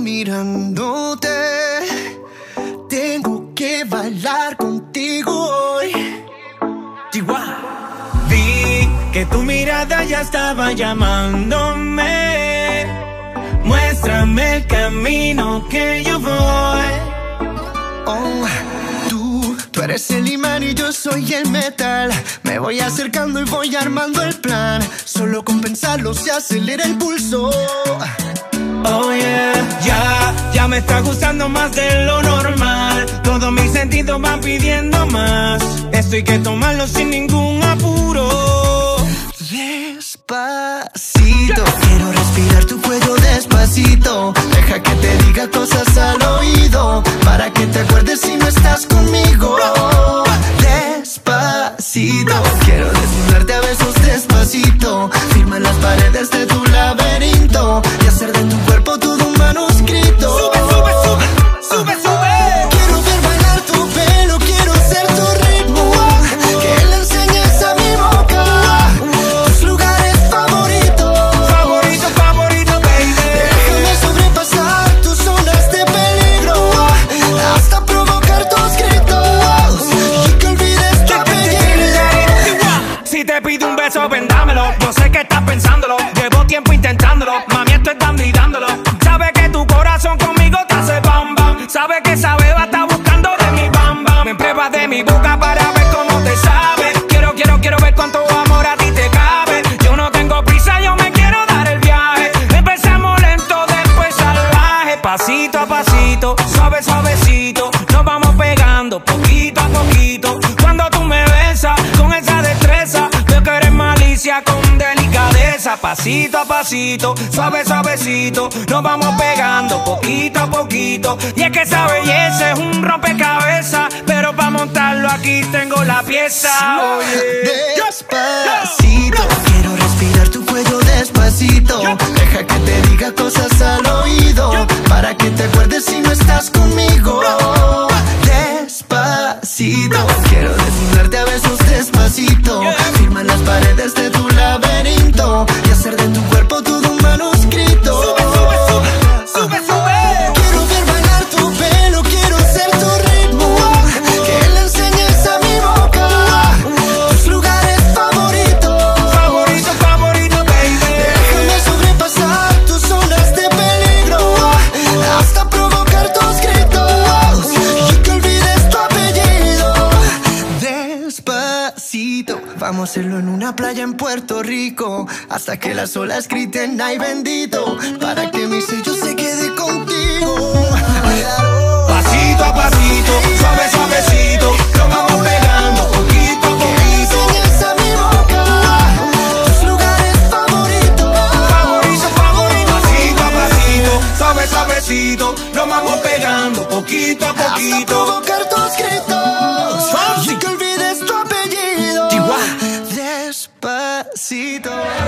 mirándote. Tengo que bailar contigo hoy. Chihuahua. Vi que tu mirada ya estaba llamándome. Muéstrame el camino que yo voy. Oh, tú eres el imán y yo soy el metal. Me voy acercando y voy armando el plan. Solo con pensarlo se acelera el pulso. Oh yeah, ya me está gustando más de lo normal. Todos mis sentidos van pidiendo más. Esto hay que tomarlo sin ningún apuro. Despacito, quiero respirar tu cuello despacito. Deja que te diga cosas al oído, para que te acuerdes si no estás conmigo. Despacito, quiero desnudarte a besos despacito. Firma las paredes de tu laberinto y hacer de tu cuerpo todo un manuscrito. Sube, sube, sube, sube, sube. Quiero ver bailar tu pelo, quiero ser tu ritmo. Que le enseñes a mi boca tus lugares favoritos. Favorito, favorito, baby. Déjame sobrepasar tus zonas de peligro, hasta provocar tus gritos y que olvides tu apellido. Si te pido un beso, vendámelo. Yo sé que estás pensándolo. Llevo tiempo intentándolo. Mami, esto es dando y dándolo. Sabe que tu corazón conmigo te hace bam bam. Sabe que esa beba está buscando de mi bam bam. Me pruebas de mi boca para ver cómo te sabe. Quiero ver cuánto amor a ti te cabe. Yo no tengo prisa, yo me quiero dar el viaje. Empezamos lento, después salvaje. Pasito a pasito, suave, suavecito. Nos vamos pegando poquito a poquito. Cuando tú me besas con esa destreza, veo que eres malicia con delicadeza. Pasito a pasito, suave, suavecito. Nos vamos pegando poquito a poquito. Y es que esa belleza es un rompecabezas, pero para montarlo aquí tengo la pieza. Despacito, quiero respirar tu cuello despacito. Deja que te diga cosas al oído, para que te acuerdes si no estás conmigo. Despacito, quiero desnudarte a besos despacito. Firma las paredes de tu laberinto y hacer de tu cuerpo todo un manuscrito. Sube, sube, sube, sube, sube. Quiero ver bailar tu pelo, quiero ser tu ritmo. Que le enseñes a mi boca tus lugares favoritos. Favorito, favorito, baby. Déjame sobrepasar tus zonas de peligro, hasta provocar tus gritos y que olvides tu apellido. Despacito, vamos a hacerlo en una playa en Puerto Rico, hasta que las olas griten ay bendito, para que mi sello se quede contigo. Pasito a pasito, suave, suavecito. Nos vamos pegando poquito a Que le poquito. enseñes a mi boca tus lugares favoritos. Favorito, favorito. Pasito a pasito, suave, suavecito. Nos vamos pegando poquito a Hasta poquito. provocar tus gritos y que olvides tu apellido. Despacito.